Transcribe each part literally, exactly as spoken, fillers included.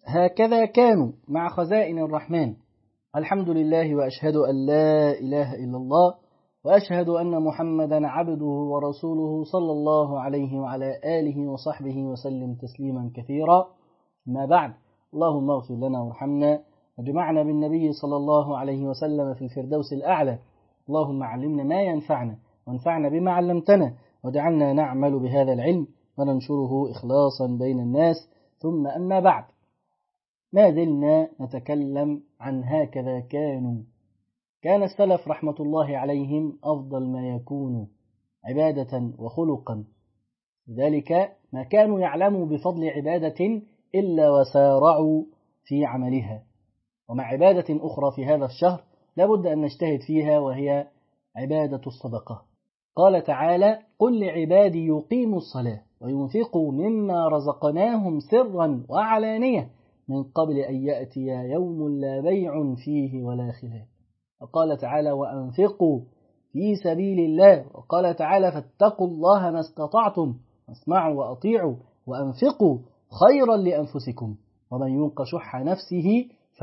هكذا كانوا مع خزائن الرحمن. الحمد لله، وأشهد أن لا إله إلا الله، وأشهد أن محمدا عبده ورسوله صلى الله عليه وعلى آله وصحبه وسلم تسليما كثيرا. ما بعد، اللهم اغفر لنا وارحمنا وجمعنا بالنبي صلى الله عليه وسلم في الفردوس الأعلى. اللهم علمنا ما ينفعنا وانفعنا بما علمتنا، وجعلنا نعمل بهذا العلم وننشره إخلاصا بين الناس. ثم أما بعد، ما زلنا نتكلم عن هكذا كانوا. كان السلف رحمة الله عليهم أفضل ما يكون عبادة وخلقا، لذلك ما كانوا يعلموا بفضل عبادة إلا وسارعوا في عملها. ومع عبادة أخرى في هذا الشهر لابد أن نجتهد فيها، وهي عبادة الصدقة. قال تعالى: قل لعبادي يقيموا الصلاة وينفقوا مما رزقناهم سرا وعلانية من قبل أن يأتي يوم لا بيع فيه ولا خلال. وقال تعالى: وأنفقوا في سبيل الله. وقال تعالى: فاتقوا الله ما استطعتم واسمعوا وأطيعوا وأنفقوا خيرا لأنفسكم ومن يوق شح نفسه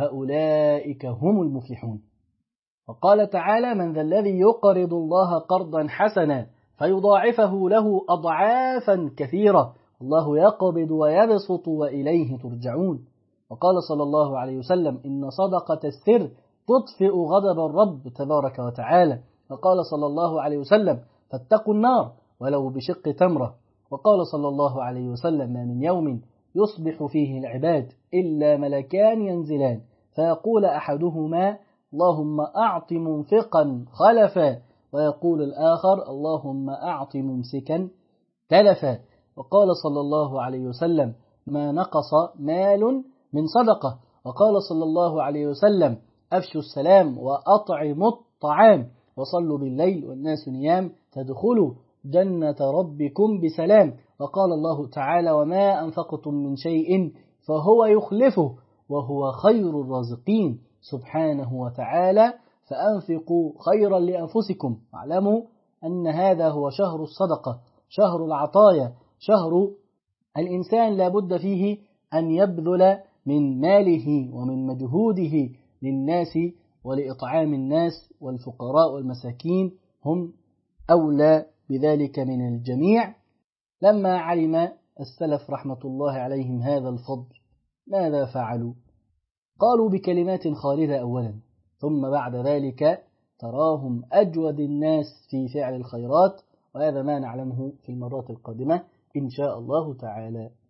فأولئك هم المفلحون. وقال تعالى: من ذا الذي يقرض الله قرضا حسنا فيضاعفه له أضعافا كثيرة الله يقبض ويبسط وإليه ترجعون. وقال صلى الله عليه وسلم: إن صدقة السر تطفئ غضب الرب تبارك وتعالى. وقال صلى الله عليه وسلم: فاتقوا النار ولو بشق تمرة. وقال صلى الله عليه وسلم: ما من يوم يصبح فيه العباد إلا ملكان ينزلان فيقول أحدهما: اللهم أعط منفقا خلفا، ويقول الآخر: اللهم أعط ممسكا تلفا. وقال صلى الله عليه وسلم: ما نقص مال من صدقة. وقال صلى الله عليه وسلم: أفشوا السلام وأطعموا الطعام وصلوا بالليل والناس نيام تدخلوا جنة ربكم بسلام. وقال الله تعالى: وما أنفقتم من شيء فهو يخلفه وهو خير الرازقين سبحانه وتعالى. فأنفقوا خيرا لأنفسكم، واعلموا أن هذا هو شهر الصدقة، شهر العطايا، شهر الإنسان لا بد فيه أن يبذل من ماله ومن مجهوده للناس ولإطعام الناس، والفقراء والمساكين هم أولى بذلك من الجميع. لما علم السلف رحمة الله عليهم هذا الفضل ماذا فعلوا؟ قالوا بكلمات خالدة أولا، ثم بعد ذلك تراهم أجود الناس في فعل الخيرات، وهذا ما نعلمه في المرات القادمة إن شاء الله تعالى.